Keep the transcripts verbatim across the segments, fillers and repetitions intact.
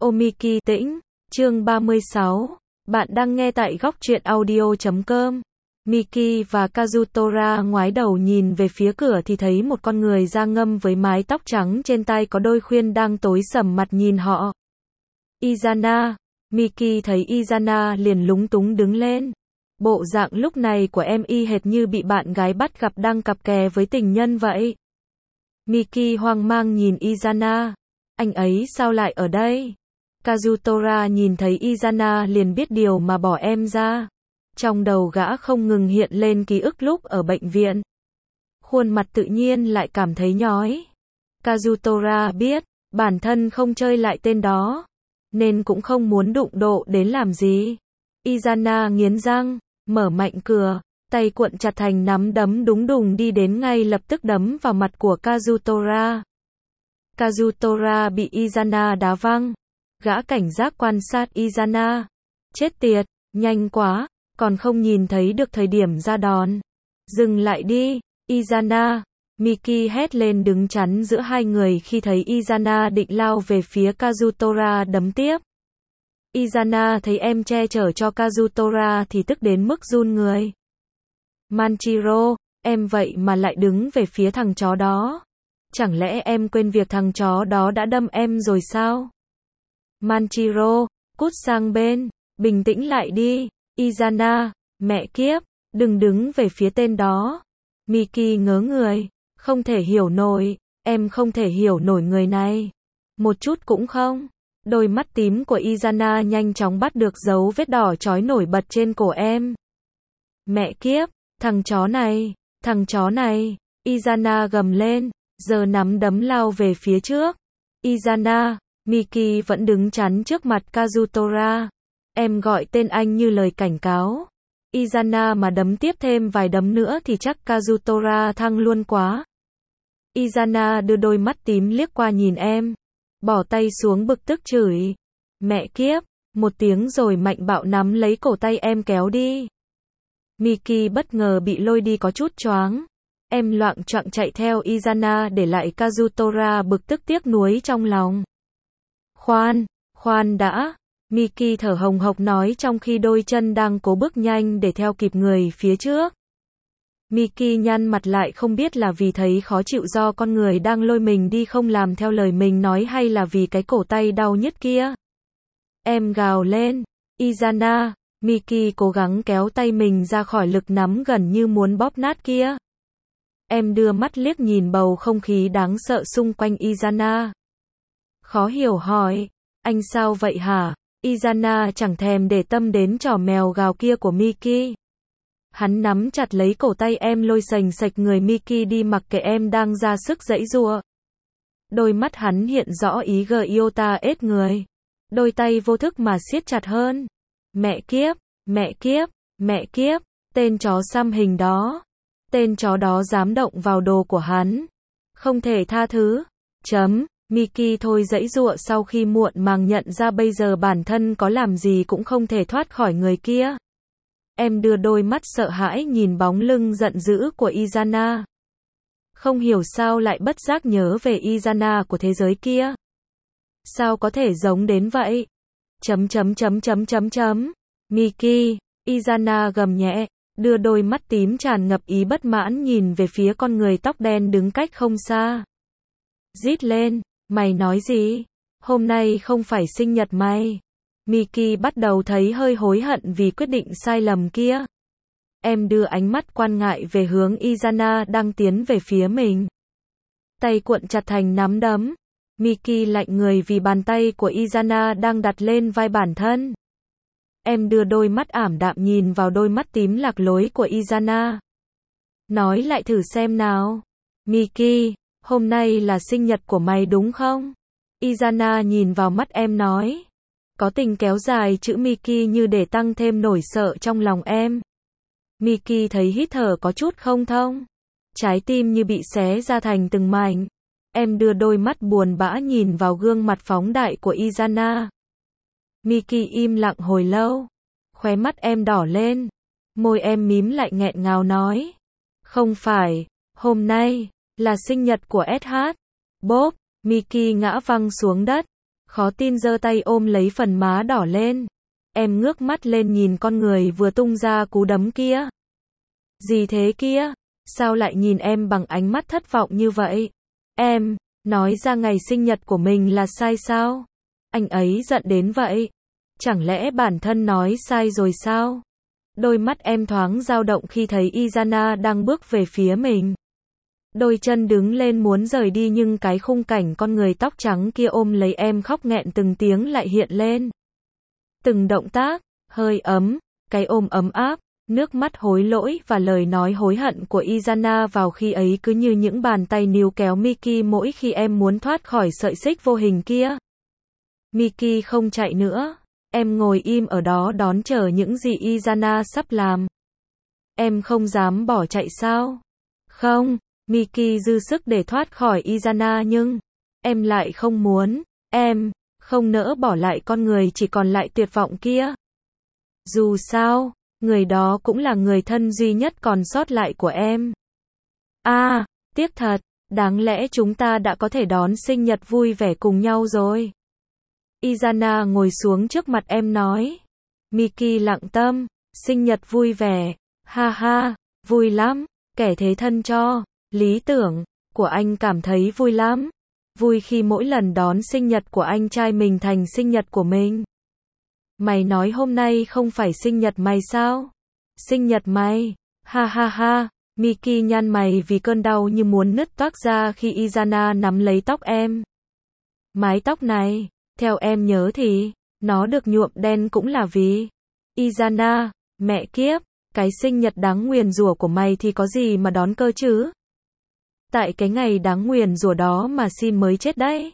Omiki Tĩnh, chương ba mươi sáu. Bạn đang nghe tại góc truyện audio chấm com. Miki và Kazutora ngoái đầu nhìn về phía cửa thì thấy một con người da ngâm với mái tóc trắng trên tai có đôi khuyên đang tối sầm mặt nhìn họ. Izana. Miki thấy Izana liền lúng túng đứng lên. Bộ dạng lúc này của em y hệt như bị bạn gái bắt gặp đang cặp kè với tình nhân vậy. Miki hoang mang nhìn Izana. Anh ấy sao lại ở đây? Kazutora nhìn thấy Izana liền biết điều mà bỏ em ra. Trong đầu gã không ngừng hiện lên ký ức lúc ở bệnh viện. Khuôn mặt tự nhiên lại cảm thấy nhói. Kazutora biết, bản thân không chơi lại tên đó, nên cũng không muốn đụng độ đến làm gì. Izana nghiến răng, mở mạnh cửa, tay cuộn chặt thành nắm đấm đúng đùng đi đến ngay lập tức đấm vào mặt của Kazutora. Kazutora bị Izana đá văng. Gã cảnh giác quan sát Izana. Chết tiệt, nhanh quá, còn không nhìn thấy được thời điểm ra đòn. Dừng lại đi, Izana. Miki hét lên đứng chắn giữa hai người khi thấy Izana định lao về phía Kazutora đấm tiếp. Izana thấy em che chở cho Kazutora thì tức đến mức run người. Manchiro, em vậy mà lại đứng về phía thằng chó đó. Chẳng lẽ em quên việc thằng chó đó đã đâm em rồi sao? Manchiro, cút sang bên, bình tĩnh lại đi. Izana, mẹ kiếp, đừng đứng về phía tên đó. Miki ngớ người, không thể hiểu nổi, em không thể hiểu nổi người này. Một chút cũng không. Đôi mắt tím của Izana nhanh chóng bắt được dấu vết đỏ chói nổi bật trên cổ em. Mẹ kiếp, thằng chó này, thằng chó này. Izana gầm lên, giờ nắm đấm lao về phía trước. Izana, Miki vẫn đứng chắn trước mặt Kazutora. Em gọi tên anh như lời cảnh cáo. Izana mà đấm tiếp thêm vài đấm nữa thì chắc Kazutora thăng luôn quá. Izana đưa đôi mắt tím liếc qua nhìn em. Bỏ tay xuống bực tức chửi. Mẹ kiếp, một tiếng rồi mạnh bạo nắm lấy cổ tay em kéo đi. Miki bất ngờ bị lôi đi có chút choáng. Em loạng choạng chạy theo Izana để lại Kazutora bực tức tiếc nuối trong lòng. Khoan, khoan đã. Miki thở hồng hộc nói trong khi đôi chân đang cố bước nhanh để theo kịp người phía trước. Miki nhăn mặt lại không biết là vì thấy khó chịu do con người đang lôi mình đi không làm theo lời mình nói hay là vì cái cổ tay đau nhức kia. Em gào lên. Izana. Miki cố gắng kéo tay mình ra khỏi lực nắm gần như muốn bóp nát kia. Em đưa mắt liếc nhìn bầu không khí đáng sợ xung quanh Izana. Khó hiểu hỏi. Anh sao vậy hả? Izana chẳng thèm để tâm đến trò mèo gào kia của Miki. Hắn nắm chặt lấy cổ tay em lôi sành sạch người Miki đi mặc kệ em đang ra sức giãy giụa. Đôi mắt hắn hiện rõ ý Gyota ết người. Đôi tay vô thức mà siết chặt hơn. Mẹ kiếp, mẹ kiếp, mẹ kiếp, tên chó xăm hình đó. Tên chó đó dám động vào đồ của hắn. Không thể tha thứ. Chấm. Miki thôi giãy giụa sau khi muộn màng nhận ra bây giờ bản thân có làm gì cũng không thể thoát khỏi người kia. Em đưa đôi mắt sợ hãi nhìn bóng lưng giận dữ của Izana. Không hiểu sao lại bất giác nhớ về Izana của thế giới kia. Sao có thể giống đến vậy? Chấm chấm chấm chấm chấm chấm. Miki. Izana gầm nhẹ, đưa đôi mắt tím tràn ngập ý bất mãn nhìn về phía con người tóc đen đứng cách không xa. Rít lên, mày nói gì? Hôm nay không phải sinh nhật mày. Miki bắt đầu thấy hơi hối hận vì quyết định sai lầm kia. Em đưa ánh mắt quan ngại về hướng Izana đang tiến về phía mình. Tay cuộn chặt thành nắm đấm. Miki lạnh người vì bàn tay của Izana đang đặt lên vai bản thân. Em đưa đôi mắt ảm đạm nhìn vào đôi mắt tím lạc lối của Izana. Nói lại thử xem nào. Miki, hôm nay là sinh nhật của mày đúng không? Izana nhìn vào mắt em nói. Có tình kéo dài chữ Miki như để tăng thêm nỗi sợ trong lòng em. Miki thấy hít thở có chút không thông. Trái tim như bị xé ra thành từng mảnh. Em đưa đôi mắt buồn bã nhìn vào gương mặt phóng đại của Izana. Miki im lặng hồi lâu. Khóe mắt em đỏ lên. Môi em mím lại nghẹn ngào nói. Không phải, hôm nay là sinh nhật của ét hát. Bốp, Miki ngã văng xuống đất. Khó tin giơ tay ôm lấy phần má đỏ lên. Em ngước mắt lên nhìn con người vừa tung ra cú đấm kia. Gì thế kia? Sao lại nhìn em bằng ánh mắt thất vọng như vậy? Em, nói ra ngày sinh nhật của mình là sai sao? Anh ấy giận đến vậy. Chẳng lẽ bản thân nói sai rồi sao? Đôi mắt em thoáng dao động khi thấy Izana đang bước về phía mình. Đôi chân đứng lên muốn rời đi nhưng cái khung cảnh con người tóc trắng kia ôm lấy em khóc nghẹn từng tiếng lại hiện lên. Từng động tác, hơi ấm, cái ôm ấm áp, nước mắt hối lỗi và lời nói hối hận của Izana vào khi ấy cứ như những bàn tay níu kéo Miki mỗi khi em muốn thoát khỏi sợi xích vô hình kia. Miki không chạy nữa. Em ngồi im ở đó đón chờ những gì Izana sắp làm. Em không dám bỏ chạy sao? Không, Miki dư sức để thoát khỏi Izana nhưng em lại không muốn. Em không nỡ bỏ lại con người chỉ còn lại tuyệt vọng kia. Dù sao, người đó cũng là người thân duy nhất còn sót lại của em. À, tiếc thật, đáng lẽ chúng ta đã có thể đón sinh nhật vui vẻ cùng nhau rồi. Izana ngồi xuống trước mặt em nói. Miki lặng tâm, sinh nhật vui vẻ, ha ha, vui lắm, kẻ thế thân cho, lý tưởng của anh cảm thấy vui lắm. Vui khi mỗi lần đón sinh nhật của anh trai mình thành sinh nhật của mình. Mày nói hôm nay không phải sinh nhật mày sao? Sinh nhật mày, ha ha ha, Miki nhăn mày vì cơn đau như muốn nứt toác ra khi Izana nắm lấy tóc em. Mái tóc này, theo em nhớ thì, nó được nhuộm đen cũng là vì Izana, mẹ kiếp, cái sinh nhật đáng nguyền rủa của mày thì có gì mà đón cơ chứ? Tại cái ngày đáng nguyền rủa đó mà Shin mới chết đấy.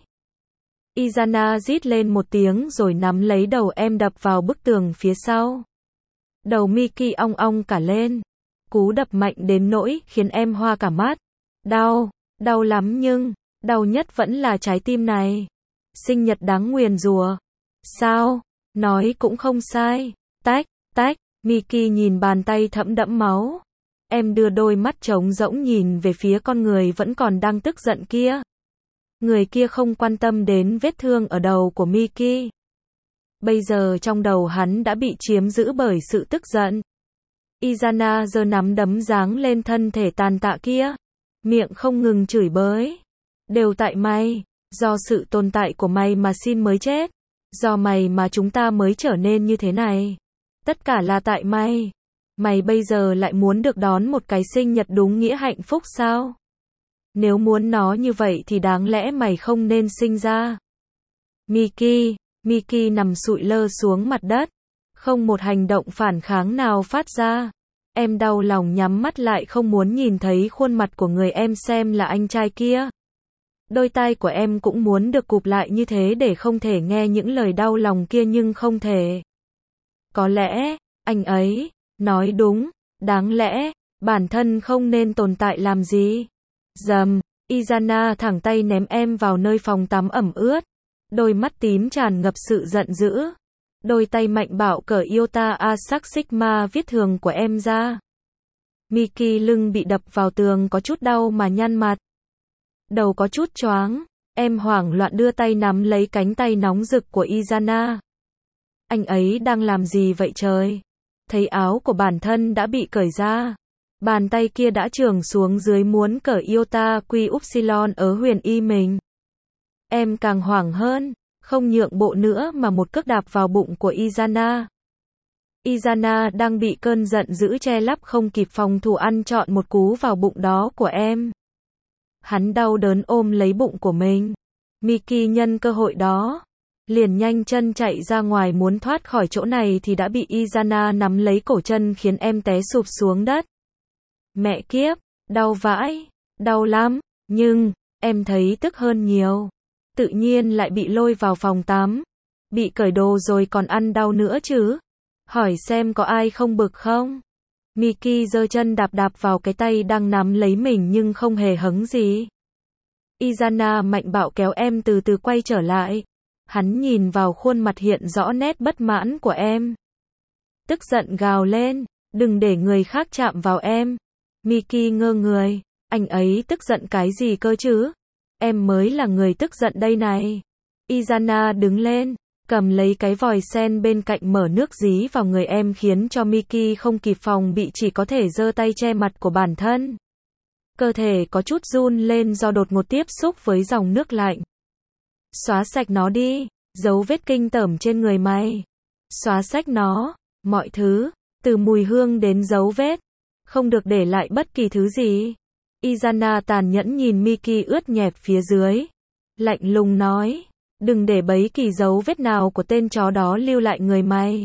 Izana rít lên một tiếng rồi nắm lấy đầu em đập vào bức tường phía sau. Đầu Miki ong ong cả lên. Cú đập mạnh đến nỗi khiến em hoa cả mắt. Đau, đau lắm nhưng, đau nhất vẫn là trái tim này. Sinh nhật đáng nguyền rủa. Sao? Nói cũng không sai. Tách, tách, Miki nhìn bàn tay thẫm đẫm máu. Em đưa đôi mắt trống rỗng nhìn về phía con người vẫn còn đang tức giận kia. Người kia không quan tâm đến vết thương ở đầu của Miki. Bây giờ trong đầu hắn đã bị chiếm giữ bởi sự tức giận. Izana giơ nắm đấm giáng lên thân thể tàn tạ kia. Miệng không ngừng chửi bới. Đều tại mày. Do sự tồn tại của mày mà Shin mới chết. Do mày mà chúng ta mới trở nên như thế này. Tất cả là tại mày. Mày bây giờ lại muốn được đón một cái sinh nhật đúng nghĩa hạnh phúc sao? Nếu muốn nó như vậy thì đáng lẽ mày không nên sinh ra. Miki, Miki nằm sụi lơ xuống mặt đất. Không một hành động phản kháng nào phát ra. Em đau lòng nhắm mắt lại không muốn nhìn thấy khuôn mặt của người em xem là anh trai kia. Đôi tai của em cũng muốn được cụp lại như thế để không thể nghe những lời đau lòng kia nhưng không thể. Có lẽ, anh ấy, nói đúng, đáng lẽ, bản thân không nên tồn tại làm gì. Dầm, Izana thẳng tay ném em vào nơi phòng tắm ẩm ướt. Đôi mắt tím tràn ngập sự giận dữ. Đôi tay mạnh bạo cởi Iota Asac Sigma viết thường của em ra. Miki lưng bị đập vào tường có chút đau mà nhăn mặt. Đầu có chút choáng. Em hoảng loạn đưa tay nắm lấy cánh tay nóng rực của Izana. Anh ấy đang làm gì vậy trời? Thấy áo của bản thân đã bị cởi ra. Bàn tay kia đã chưởng xuống dưới muốn cởi Iota Quy Upsilon ở huyền y mình. Em càng hoảng hơn, không nhượng bộ nữa mà một cước đạp vào bụng của Izana. Izana đang bị cơn giận dữ che lấp không kịp phòng thủ ăn trọn một cú vào bụng đó của em. Hắn đau đớn ôm lấy bụng của mình. Miki nhân cơ hội đó, liền nhanh chân chạy ra ngoài muốn thoát khỏi chỗ này thì đã bị Izana nắm lấy cổ chân khiến em té sụp xuống đất. Mẹ kiếp, đau vãi, đau lắm, nhưng, em thấy tức hơn nhiều. Tự nhiên lại bị lôi vào phòng tắm. Bị cởi đồ rồi còn ăn đau nữa chứ. Hỏi xem có ai không bực không? Miki giơ chân đạp đạp vào cái tay đang nắm lấy mình nhưng không hề hứng gì. Izana mạnh bạo kéo em từ từ quay trở lại. Hắn nhìn vào khuôn mặt hiện rõ nét bất mãn của em. Tức giận gào lên, đừng để người khác chạm vào em. Miki ngơ người, anh ấy tức giận cái gì cơ chứ? Em mới là người tức giận đây này. Izana đứng lên, cầm lấy cái vòi sen bên cạnh mở nước dí vào người em khiến cho Miki không kịp phòng bị chỉ có thể giơ tay che mặt của bản thân. Cơ thể có chút run lên do đột ngột tiếp xúc với dòng nước lạnh. Xóa sạch nó đi, dấu vết kinh tởm trên người mày. Xóa sạch nó, mọi thứ, từ mùi hương đến dấu vết. Không được để lại bất kỳ thứ gì. Izana tàn nhẫn nhìn Miki ướt nhẹp phía dưới. Lạnh lùng nói, đừng để bấy kỳ dấu vết nào của tên chó đó lưu lại người mày.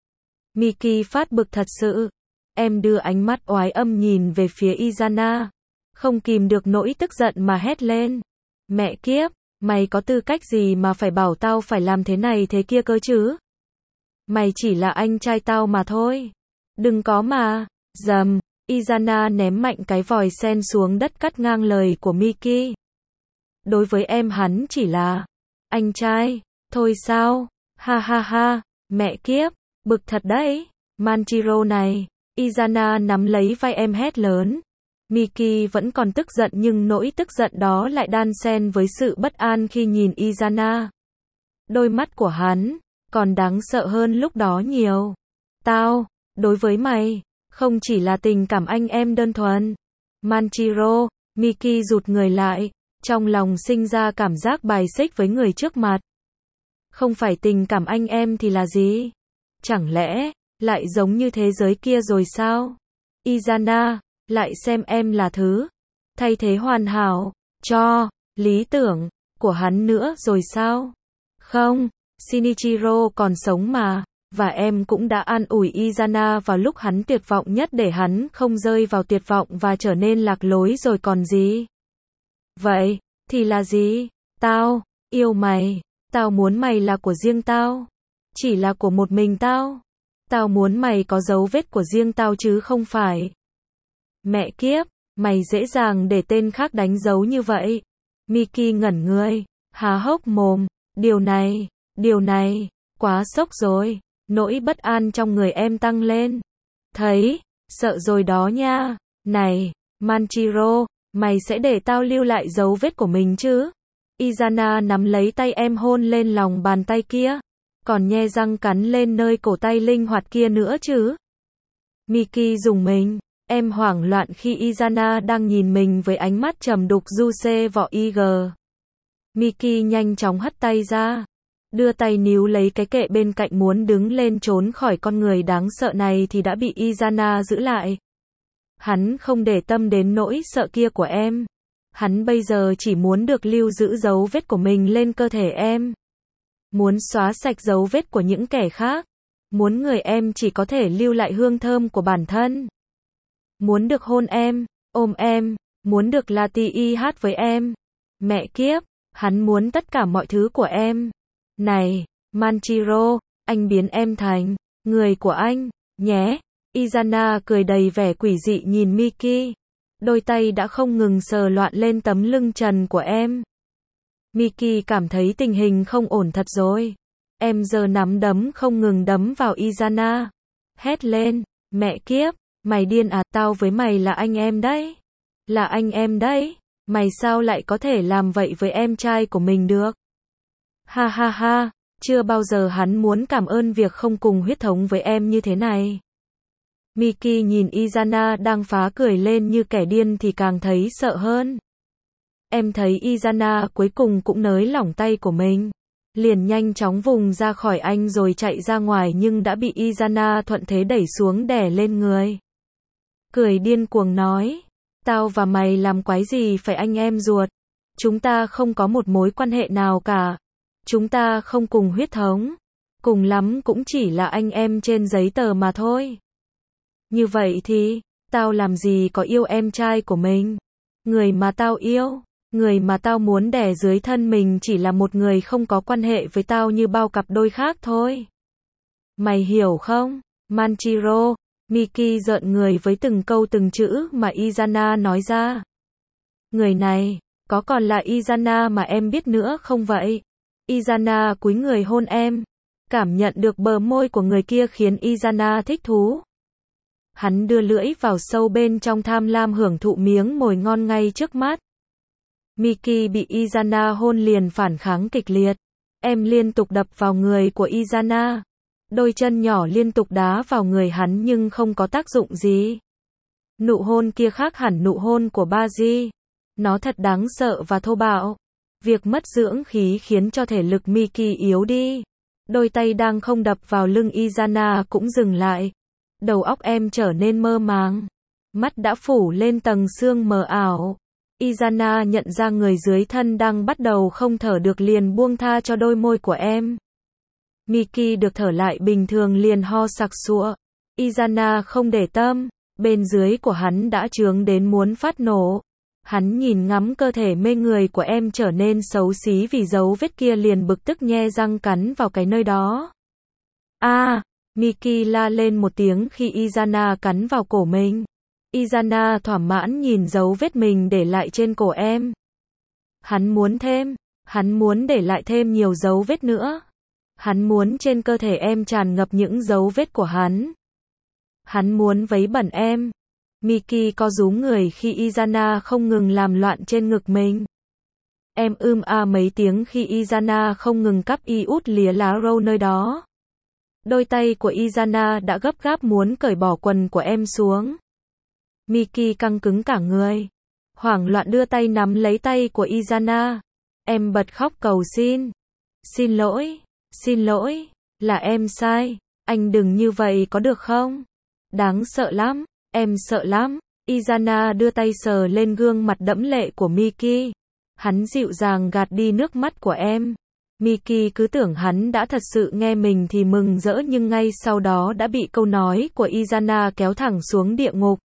Miki phát bực thật sự. Em đưa ánh mắt oái âm nhìn về phía Izana. Không kìm được nỗi tức giận mà hét lên. Mẹ kiếp, mày có tư cách gì mà phải bảo tao phải làm thế này thế kia cơ chứ? Mày chỉ là anh trai tao mà thôi. Đừng có mà. Dầm, Izana ném mạnh cái vòi sen xuống đất cắt ngang lời của Miki. Đối với em hắn chỉ là anh trai, thôi sao? Ha ha ha, mẹ kiếp, bực thật đấy. Manjiro này, Izana nắm lấy vai em hét lớn. Miki vẫn còn tức giận nhưng nỗi tức giận đó lại đan xen với sự bất an khi nhìn Izana. Đôi mắt của hắn còn đáng sợ hơn lúc đó nhiều. Tao, đối với mày, không chỉ là tình cảm anh em đơn thuần. Manjiro, Miki rụt người lại, trong lòng sinh ra cảm giác bài xích với người trước mặt. Không phải tình cảm anh em thì là gì? Chẳng lẽ lại giống như thế giới kia rồi sao? Izana, lại xem em là thứ thay thế hoàn hảo cho lý tưởng của hắn nữa rồi sao? Không, Shinichiro còn sống mà, và em cũng đã an ủi Izana vào lúc hắn tuyệt vọng nhất để hắn không rơi vào tuyệt vọng và trở nên lạc lối rồi còn gì? Vậy thì là gì? Tao yêu mày, tao muốn mày là của riêng tao, chỉ là của một mình tao. Tao muốn mày có dấu vết của riêng tao chứ không phải. Mẹ kiếp, mày dễ dàng để tên khác đánh dấu như vậy. Miki ngẩn người, há hốc mồm, điều này, điều này, quá sốc rồi, nỗi bất an trong người em tăng lên. Thấy, sợ rồi đó nha, này, Manjiro, mày sẽ để tao lưu lại dấu vết của mình chứ? Izana nắm lấy tay em hôn lên lòng bàn tay kia, còn nhe răng cắn lên nơi cổ tay linh hoạt kia nữa chứ? Miki rùng mình. Em hoảng loạn khi Izana đang nhìn mình với ánh mắt trầm đục du xê vọ ig. Miki nhanh chóng hất tay ra, đưa tay níu lấy cái kệ bên cạnh muốn đứng lên trốn khỏi con người đáng sợ này thì đã bị Izana giữ lại. Hắn không để tâm đến nỗi sợ kia của em. Hắn bây giờ chỉ muốn được lưu giữ dấu vết của mình lên cơ thể em. Muốn xóa sạch dấu vết của những kẻ khác. Muốn người em chỉ có thể lưu lại hương thơm của bản thân. Muốn được hôn em, ôm em, muốn được la ti y hát với em. Mẹ kiếp, hắn muốn tất cả mọi thứ của em. Này, Manjiro, anh biến em thành người của anh, nhé. Izana cười đầy vẻ quỷ dị nhìn Miki. Đôi tay đã không ngừng sờ loạn lên tấm lưng trần của em. Miki cảm thấy tình hình không ổn thật rồi. Em giơ nắm đấm không ngừng đấm vào Izana. Hét lên, mẹ kiếp. Mày điên à, tao với mày là anh em đấy. Là anh em đấy. Mày sao lại có thể làm vậy với em trai của mình được? Ha ha ha, chưa bao giờ hắn muốn cảm ơn việc không cùng huyết thống với em như thế này. Miki nhìn Izana đang phá cười lên như kẻ điên thì càng thấy sợ hơn. Em thấy Izana cuối cùng cũng nới lỏng tay của mình. Liền nhanh chóng vùng ra khỏi anh rồi chạy ra ngoài nhưng đã bị Izana thuận thế đẩy xuống đè lên người. Cười điên cuồng nói, tao và mày làm quái gì phải anh em ruột. Chúng ta không có một mối quan hệ nào cả. Chúng ta không cùng huyết thống. Cùng lắm cũng chỉ là anh em trên giấy tờ mà thôi. Như vậy thì, tao làm gì có yêu em trai của mình. Người mà tao yêu, người mà tao muốn đẻ dưới thân mình chỉ là một người không có quan hệ với tao như bao cặp đôi khác thôi. Mày hiểu không, Manjiro? Miki rợn người với từng câu từng chữ mà Izana nói ra. Người này, có còn là Izana mà em biết nữa không vậy? Izana cúi người hôn em. Cảm nhận được bờ môi của người kia khiến Izana thích thú. Hắn đưa lưỡi vào sâu bên trong tham lam hưởng thụ miếng mồi ngon ngay trước mắt. Miki bị Izana hôn liền phản kháng kịch liệt. Em liên tục đập vào người của Izana. Đôi chân nhỏ liên tục đá vào người hắn nhưng không có tác dụng gì. Nụ hôn kia khác hẳn nụ hôn của Baji. Nó thật đáng sợ và thô bạo. Việc mất dưỡng khí khiến cho thể lực Miki yếu đi. Đôi tay đang không đập vào lưng Izana cũng dừng lại. Đầu óc em trở nên mơ màng. Mắt đã phủ lên tầng sương mờ ảo. Izana nhận ra người dưới thân đang bắt đầu không thở được liền buông tha cho đôi môi của em. Miki được thở lại bình thường liền ho sặc sụa. Izana không để tâm. Bên dưới của hắn đã chướng đến muốn phát nổ. Hắn nhìn ngắm cơ thể mê người của em trở nên xấu xí vì dấu vết kia liền bực tức nhe răng cắn vào cái nơi đó. A, à, Miki la lên một tiếng khi Izana cắn vào cổ mình. Izana thỏa mãn nhìn dấu vết mình để lại trên cổ em. Hắn muốn thêm, hắn muốn để lại thêm nhiều dấu vết nữa. Hắn muốn trên cơ thể em tràn ngập những dấu vết của hắn. Hắn muốn vấy bẩn em. Miki co rúm người khi Izana không ngừng làm loạn trên ngực mình. Em ưm a mấy tiếng khi Izana không ngừng cắp y út lìa lá râu nơi đó. Đôi tay của Izana đã gấp gáp muốn cởi bỏ quần của em xuống. Miki căng cứng cả người. Hoảng loạn đưa tay nắm lấy tay của Izana. Em bật khóc cầu xin. Xin lỗi, xin lỗi, là em sai. Anh đừng như vậy có được không? Đáng sợ lắm. Em sợ lắm. Izana đưa tay sờ lên gương mặt đẫm lệ của Miki. Hắn dịu dàng gạt đi nước mắt của em. Miki cứ tưởng hắn đã thật sự nghe mình thì mừng rỡ nhưng ngay sau đó đã bị câu nói của Izana kéo thẳng xuống địa ngục.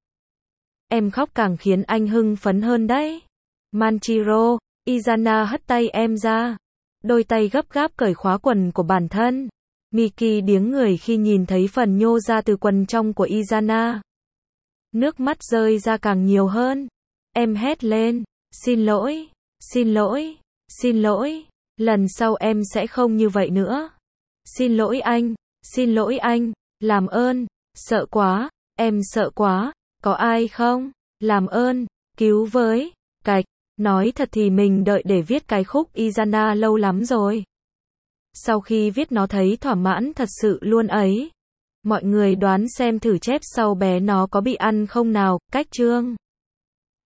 Em khóc càng khiến anh hưng phấn hơn đấy. Manchiro, Izana hất tay em ra. Đôi tay gấp gáp cởi khóa quần của bản thân. Miki điếng người khi nhìn thấy phần nhô ra từ quần trong của Izana. Nước mắt rơi ra càng nhiều hơn. Em hét lên. Xin lỗi, xin lỗi, xin lỗi. Lần sau em sẽ không như vậy nữa. Xin lỗi anh, xin lỗi anh. Làm ơn, sợ quá, em sợ quá. Có ai không? Làm ơn, cứu với. Cạch, nói thật thì mình đợi để viết cái khúc Izana lâu lắm rồi. Sau khi viết nó thấy thỏa mãn thật sự luôn ấy. Mọi người đoán xem thử chép sau bé nó có bị ăn không nào, cách chương.